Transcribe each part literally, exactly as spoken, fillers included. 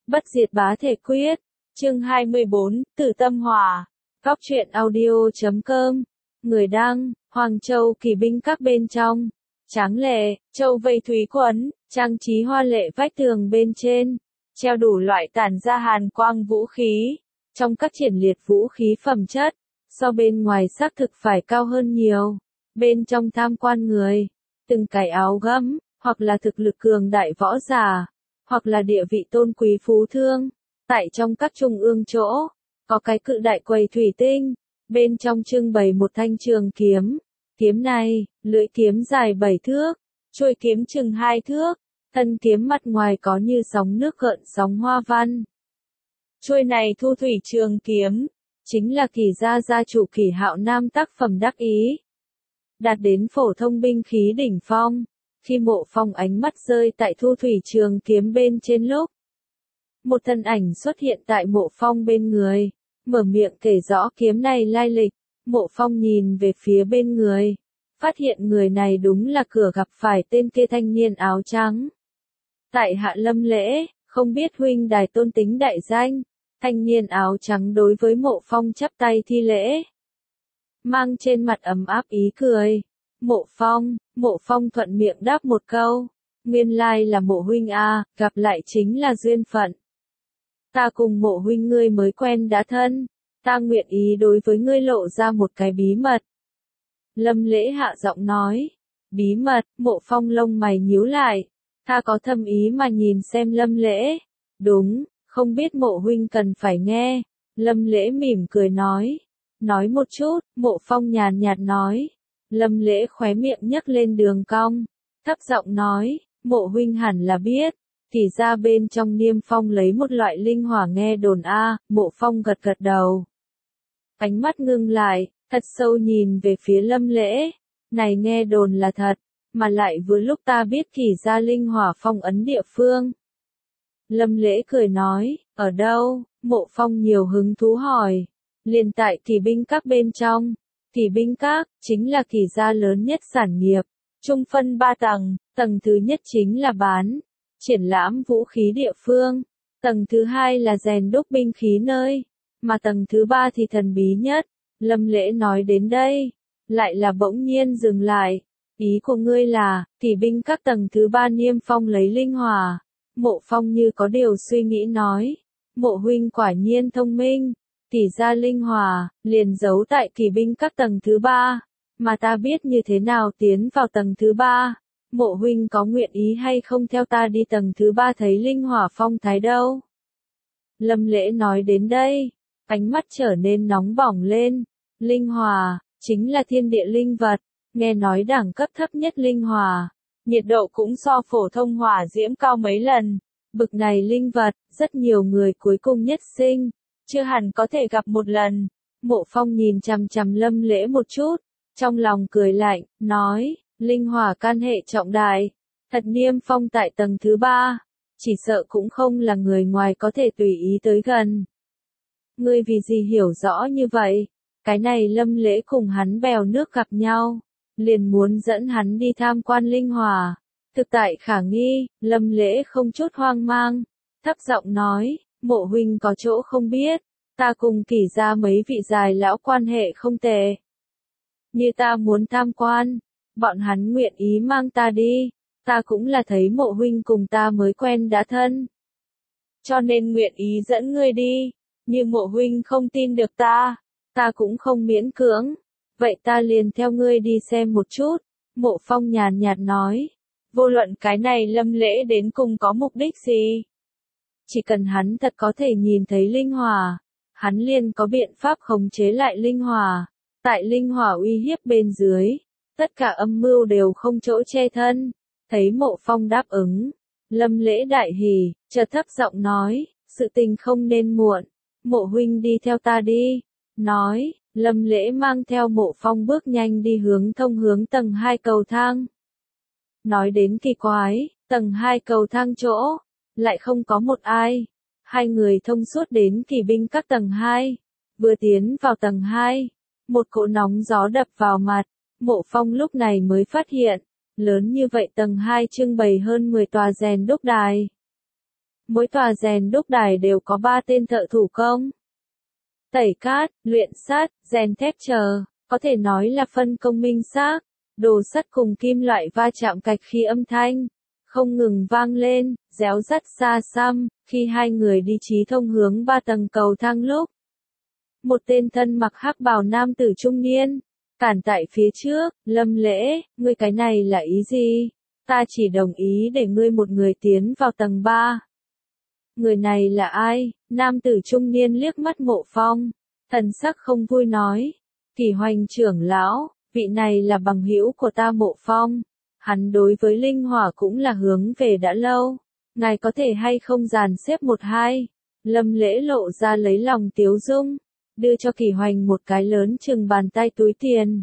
Bất diệt bá thể quyết. Chương hai mươi bốn, Tử Tâm Hỏa. Góc truyện audio chấm com. Người đăng, Hoàng Châu kỳ binh các bên trong. Tráng lệ, châu vây thúy quấn, trang trí hoa lệ vách tường bên trên. Treo đủ loại tản ra hàn quang vũ khí. Trong các triển liệt vũ khí phẩm chất, so bên ngoài xác thực phải cao hơn nhiều. Bên trong tham quan người, từng cái áo gấm, hoặc là thực lực cường đại võ giả, hoặc là địa vị tôn quý phú thương. Tại trong các trung ương chỗ, có cái cự đại quầy thủy tinh, bên trong trưng bày một thanh trường kiếm. Kiếm này, lưỡi kiếm dài bảy thước, chuôi kiếm chừng hai thước, thân kiếm mặt ngoài có như sóng nước gợn sóng hoa văn. Chuôi này thu thủy trường kiếm, chính là Kỳ gia gia chủ Kỳ Hạo Nam tác phẩm đắc ý. Đạt đến phổ thông binh khí đỉnh phong, khi Mộ Phong ánh mắt rơi tại thu thủy trường kiếm bên trên lúc. Một thân ảnh xuất hiện tại Mộ Phong bên người, mở miệng kể rõ kiếm này lai lịch. Mộ Phong nhìn về phía bên người, phát hiện người này đúng là cửa gặp phải tên kia thanh niên áo trắng. Tại Hạ Lâm lễ, không biết huynh đài tôn tính đại danh. Thanh niên áo trắng đối với Mộ Phong chắp tay thi lễ, mang trên mặt ấm áp ý cười. Mộ Phong, Mộ Phong thuận miệng đáp một câu, nguyên lai là Mộ huynh a, gặp lại chính là duyên phận. Ta cùng Mộ huynh ngươi mới quen đã thân, ta nguyện ý đối với ngươi lộ ra một cái bí mật. Lâm lễ hạ giọng nói, bí mật. Mộ Phong lông mày nhíu lại, ta có thâm ý mà nhìn xem Lâm lễ. Đúng, không biết Mộ huynh cần phải nghe. Lâm lễ mỉm cười nói, nói một chút. Mộ Phong nhàn nhạt nói. Lâm lễ khóe miệng nhấc lên đường cong, thấp giọng nói, Mộ huynh hẳn là biết, thì ra bên trong Niêm Phong lấy một loại linh hỏa nghe đồn a. Mộ Phong gật gật đầu, ánh mắt ngưng lại, thật sâu nhìn về phía Lâm lễ. Này nghe đồn là thật, mà lại vừa lúc ta biết thì ra linh hỏa phong ấn địa phương. Lâm lễ cười nói, ở đâu? Mộ Phong nhiều hứng thú hỏi. Liền tại kỳ binh các bên trong. Kỳ binh các, chính là kỳ gia lớn nhất sản nghiệp, trung phân ba tầng. Tầng thứ nhất chính là bán, triển lãm vũ khí địa phương. Tầng thứ hai là rèn đúc binh khí nơi, mà tầng thứ ba thì thần bí nhất. Lâm lễ nói đến đây, lại là bỗng nhiên dừng lại. Ý của ngươi là, kỳ binh các tầng thứ ba Niêm Phong lấy linh hỏa. Mộ Phong như có điều suy nghĩ nói, Mộ huynh quả nhiên thông minh. Tỷ ra linh hỏa, liền giấu tại kỳ binh các tầng thứ ba, mà ta biết như thế nào tiến vào tầng thứ ba. Mộ huynh có nguyện ý hay không theo ta đi tầng thứ ba thấy linh hỏa phong thái đâu? Lâm lễ nói đến đây, ánh mắt trở nên nóng bỏng lên. Linh hỏa, chính là thiên địa linh vật, nghe nói đẳng cấp thấp nhất linh hỏa, nhiệt độ cũng so phổ thông hỏa diễm cao mấy lần. Bực này linh vật, rất nhiều người cuối cùng nhất sinh, chưa hẳn có thể gặp một lần. Mộ Phong nhìn chằm chằm Lâm lễ một chút, trong lòng cười lạnh, nói, linh hỏa can hệ trọng đại, thật Niêm Phong tại tầng thứ ba, chỉ sợ cũng không là người ngoài có thể tùy ý tới gần. Ngươi vì gì hiểu rõ như vậy? Cái này Lâm lễ cùng hắn bèo nước gặp nhau, liền muốn dẫn hắn đi tham quan linh hỏa. Thực tại khả nghi. Lâm lễ không chút hoang mang, thấp giọng nói, Mộ huynh có chỗ không biết, ta cùng Kỳ gia mấy vị dài lão quan hệ không tệ. Như ta muốn tham quan, bọn hắn nguyện ý mang ta đi, ta cũng là thấy Mộ huynh cùng ta mới quen đã thân, cho nên nguyện ý dẫn ngươi đi. Như Mộ huynh không tin được ta, ta cũng không miễn cưỡng, vậy ta liền theo ngươi đi xem một chút. Mộ Phong nhàn nhạt nói, vô luận cái này Lâm lễ đến cùng có mục đích gì, chỉ cần hắn thật có thể nhìn thấy linh hỏa, hắn liền có biện pháp khống chế lại linh hỏa. Tại linh hỏa uy hiếp bên dưới, tất cả âm mưu đều không chỗ che thân. Thấy Mộ Phong đáp ứng, Lâm lễ đại hỉ, chợt thấp giọng nói, sự tình không nên muộn, Mộ huynh đi theo ta đi. Nói, Lâm lễ mang theo Mộ Phong bước nhanh đi hướng thông hướng tầng hai cầu thang. Nói đến kỳ quái, tầng hai cầu thang chỗ, lại không có một ai. Hai người thông suốt đến kỳ binh các tầng hai. Vừa tiến vào tầng hai, một cỗ nóng gió đập vào mặt. Mộ Phong lúc này mới phát hiện, lớn như vậy tầng hai trưng bày hơn mười tòa rèn đúc đài. Mỗi tòa rèn đúc đài đều có ba tên thợ thủ công. Tẩy cát, luyện sắt, rèn thép chờ, có thể nói là phân công minh xác. Đồ sắt cùng kim loại va chạm cạch khi âm thanh không ngừng vang lên, réo rắt xa xăm, khi hai người đi chí thông hướng ba tầng cầu thang lúc. Một tên thân mặc hắc bào nam tử trung niên, cản tại phía trước, Lâm Lễ, ngươi cái này là ý gì? Ta chỉ đồng ý để ngươi một người tiến vào tầng ba. Người này là ai? Nam tử trung niên liếc mắt Mộ Phong, thần sắc không vui nói. Kỷ Hoành trưởng lão, vị này là bằng hữu của ta Mộ Phong. Hắn đối với linh hỏa cũng là hướng về đã lâu. Ngài có thể hay không dàn xếp một hai? Lâm Lễ lộ ra lấy lòng tiếu dung, đưa cho Kỷ Hoành một cái lớn chừng bàn tay túi tiền.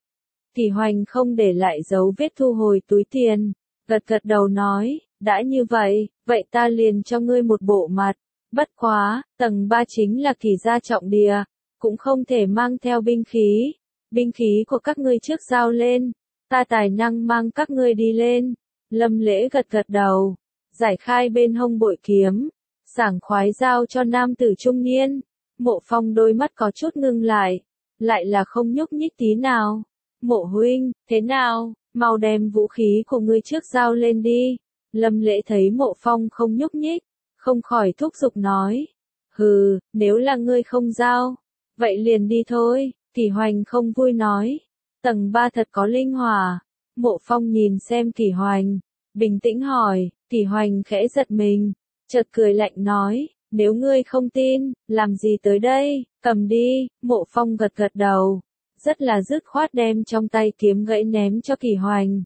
Kỷ Hoành không để lại dấu vết thu hồi túi tiền, gật gật đầu nói, đã như vậy, vậy ta liền cho ngươi một bộ mặt. Bất quá, tầng ba chính là Kỷ gia trọng địa, cũng không thể mang theo binh khí. Binh khí của các ngươi trước giao lên, ta tài năng mang các ngươi đi lên. Lâm Lễ gật gật đầu, giải khai bên hông bội kiếm, sảng khoái giao cho nam tử trung niên. Mộ Phong đôi mắt có chút ngưng lại, lại là không nhúc nhích tí nào. Mộ huynh, thế nào, mau đem vũ khí của ngươi trước giao lên đi. Lâm Lễ thấy Mộ Phong không nhúc nhích, không khỏi thúc giục nói. Hừ, nếu là ngươi không giao, vậy liền đi thôi. Kỷ Hoành không vui nói. Tầng ba thật có linh hỏa. Mộ Phong nhìn xem Kỷ Hoành, bình tĩnh hỏi. Kỷ Hoành khẽ giật mình, chợt cười lạnh nói. Nếu ngươi không tin, làm gì tới đây, cầm đi. Mộ Phong gật gật đầu, rất là dứt khoát đem trong tay kiếm gãy ném cho Kỷ Hoành.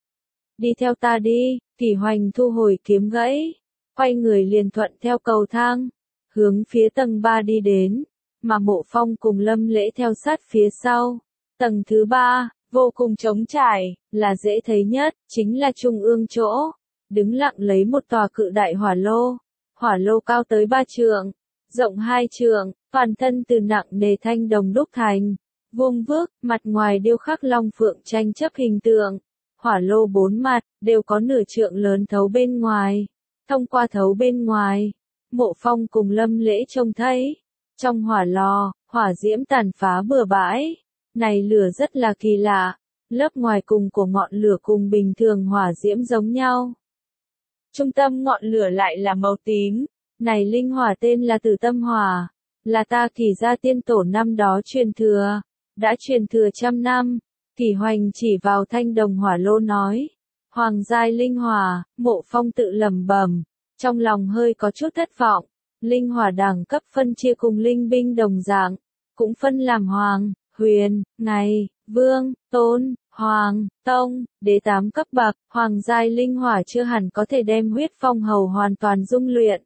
Đi theo ta đi. Kỷ Hoành thu hồi kiếm gãy, quay người liền thuận theo cầu thang, hướng phía tầng ba đi đến, mà Mộ Phong cùng Lâm Lễ theo sát phía sau. Tầng thứ ba, vô cùng trống trải, là dễ thấy nhất, chính là trung ương chỗ, đứng lặng lấy một tòa cự đại hỏa lô. Hỏa lô cao tới ba trượng, rộng hai trượng, toàn thân từ nặng nề thanh đồng đúc thành, vuông vức, mặt ngoài điêu khắc long phượng tranh chấp hình tượng. Hỏa lô bốn mặt, đều có nửa trượng lớn thấu bên ngoài. Thông qua thấu bên ngoài, Mộ Phong cùng Lâm Lễ trông thấy. Trong hỏa lò, hỏa diễm tàn phá bừa bãi. Này lửa rất là kỳ lạ. Lớp ngoài cùng của ngọn lửa cùng bình thường hỏa diễm giống nhau. Trung tâm ngọn lửa lại là màu tím. Này linh hỏa tên là Tử Tâm Hỏa. Là ta Kỷ gia tiên tổ năm đó truyền thừa. Đã truyền thừa trăm năm. Kỷ Hoành chỉ vào thanh đồng hỏa lô nói. Hoàng giai linh hỏa. Mộ Phong tự lẩm bẩm, trong lòng hơi có chút thất vọng. Linh hỏa đẳng cấp phân chia cùng linh binh đồng dạng, cũng phân làm hoàng, huyền, ngày, vương, tôn, hoàng, tông, đế tám cấp bậc. Hoàng giai linh hỏa chưa hẳn có thể đem huyết phong hầu hoàn toàn dung luyện.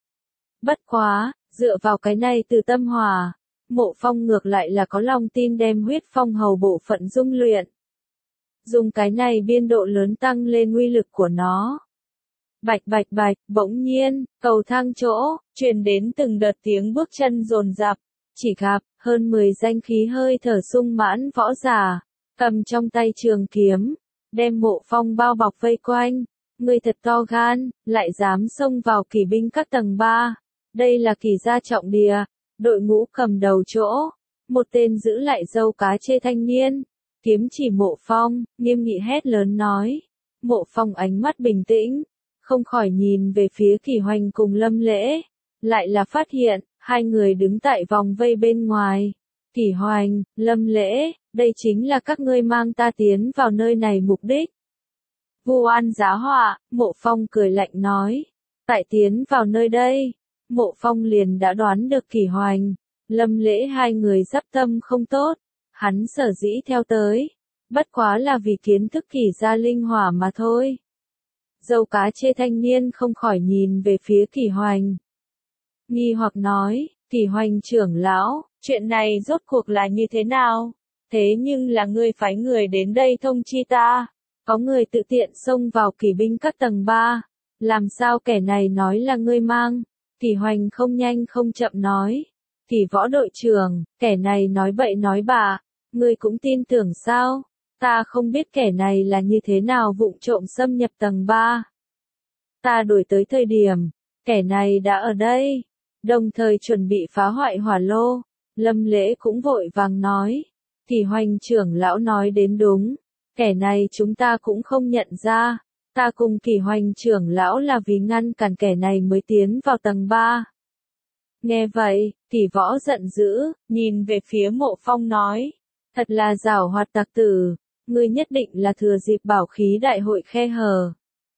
Bất quá, dựa vào cái này Từ Tâm Hỏa, Mộ Phong ngược lại là có lòng tin đem huyết phong hầu bộ phận dung luyện. Dùng cái này biên độ lớn tăng lên uy lực của nó. Bạch bạch bạch, bỗng nhiên, cầu thang chỗ, truyền đến từng đợt tiếng bước chân dồn dập. Chỉ gặp, hơn mười danh khí hơi thở sung mãn võ giả, cầm trong tay trường kiếm, đem Mộ Phong bao bọc vây quanh. Ngươi thật to gan, lại dám xông vào Kỷ binh các tầng ba. Đây là Kỷ gia trọng địa. Đội ngũ cầm đầu chỗ, một tên giữ lại râu cá chê thanh niên, kiếm chỉ Mộ Phong, nghiêm nghị hét lớn nói. Mộ Phong ánh mắt bình tĩnh, không khỏi nhìn về phía Kỷ Hoành cùng Lâm Lễ, lại là phát hiện, hai người đứng tại vòng vây bên ngoài. Kỷ Hoành, Lâm Lễ, đây chính là các ngươi mang ta tiến vào nơi này mục đích. Vu oan giá họa. Mộ Phong cười lạnh nói. Tại tiến vào nơi đây, Mộ Phong liền đã đoán được Kỷ Hoành, Lâm Lễ hai người giáp tâm không tốt. Hắn sở dĩ theo tới, bất quá là vì kiến thức Kỷ gia linh hỏa mà thôi. Dâu cá chê thanh niên không khỏi nhìn về phía Kỷ Hoành, nghi hoặc nói. Kỷ Hoành trưởng lão, chuyện này rốt cuộc là như thế nào? Thế nhưng là ngươi phái người đến đây thông chi ta, có người tự tiện xông vào Kỷ binh các tầng ba, làm sao kẻ này nói là ngươi mang? Kỷ Hoành không nhanh không chậm nói. Kỷ võ đội trưởng, kẻ này nói bậy nói bạ, ngươi cũng tin tưởng sao? Ta không biết kẻ này là như thế nào vụng trộm xâm nhập tầng ba. Ta đuổi tới thời điểm, kẻ này đã ở đây, đồng thời chuẩn bị phá hoại hỏa lô. Lâm Lễ cũng vội vàng nói, Kỷ Hoành trưởng lão nói đến đúng, kẻ này chúng ta cũng không nhận ra, ta cùng Kỷ Hoành trưởng lão là vì ngăn cản kẻ này mới tiến vào tầng ba. Nghe vậy, Kỷ Võ giận dữ, nhìn về phía Mộ Phong nói, thật là giảo hoạt tặc tử, ngươi nhất định là thừa dịp bảo khí đại hội khe hở.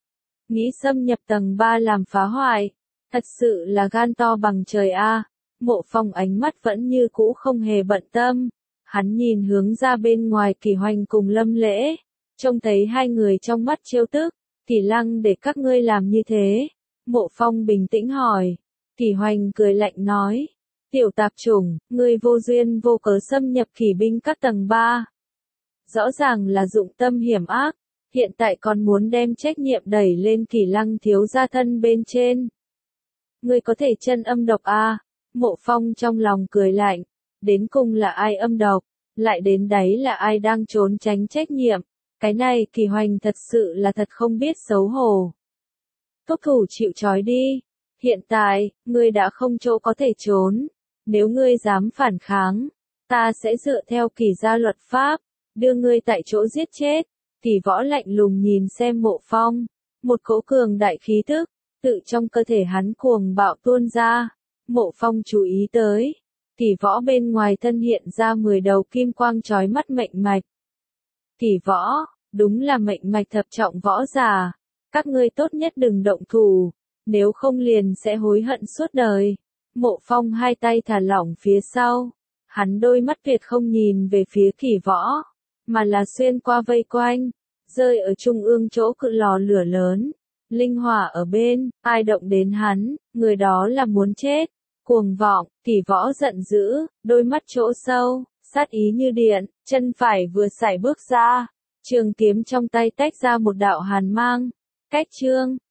Nghĩ xâm nhập tầng ba làm phá hoại, thật sự là gan to bằng trời a. Mộ Phong ánh mắt vẫn như cũ không hề bận tâm, hắn nhìn hướng ra bên ngoài Kỷ Hoành cùng Lâm Lễ, trông thấy hai người trong mắt trêu tức, Kỷ Lăng để các ngươi làm như thế. Mộ Phong bình tĩnh hỏi, Kỷ Hoành cười lạnh nói, tiểu tạp chủng, ngươi vô duyên vô cớ xâm nhập kỷ binh các tầng ba. Rõ ràng là dụng tâm hiểm ác, hiện tại còn muốn đem trách nhiệm đẩy lên Kỷ Lăng thiếu gia thân bên trên. Ngươi có thể chân âm độc à? Mộ Phong trong lòng cười lạnh, đến cùng là ai âm độc, lại đến đấy là ai đang trốn tránh trách nhiệm, cái này Kỷ Hoành thật sự là thật không biết xấu hổ. Thúc thủ chịu trói đi, hiện tại, ngươi đã không chỗ có thể trốn, nếu ngươi dám phản kháng, ta sẽ dựa theo Kỷ gia luật pháp, đưa ngươi tại chỗ giết chết. Kỷ Võ lạnh lùng nhìn xem Mộ Phong, một cỗ cường đại khí tức, tự trong cơ thể hắn cuồng bạo tuôn ra. Mộ Phong chú ý tới, Kỷ Võ bên ngoài thân hiện ra mười đầu kim quang chói mắt mệnh mạch. Kỷ Võ, đúng là mệnh mạch thập trọng võ giả, các ngươi tốt nhất đừng động thủ, nếu không liền sẽ hối hận suốt đời. Mộ Phong hai tay thả lỏng phía sau, hắn đôi mắt tuyệt không nhìn về phía Kỷ Võ, mà là xuyên qua vây quanh, rơi ở trung ương chỗ cự lò lửa lớn. Linh hỏa ở bên, ai động đến hắn, người đó là muốn chết. Cuồng vọng, Kỷ Võ giận dữ, đôi mắt chỗ sâu, sát ý như điện, chân phải vừa sải bước ra, trường kiếm trong tay tách ra một đạo hàn mang. Cách chương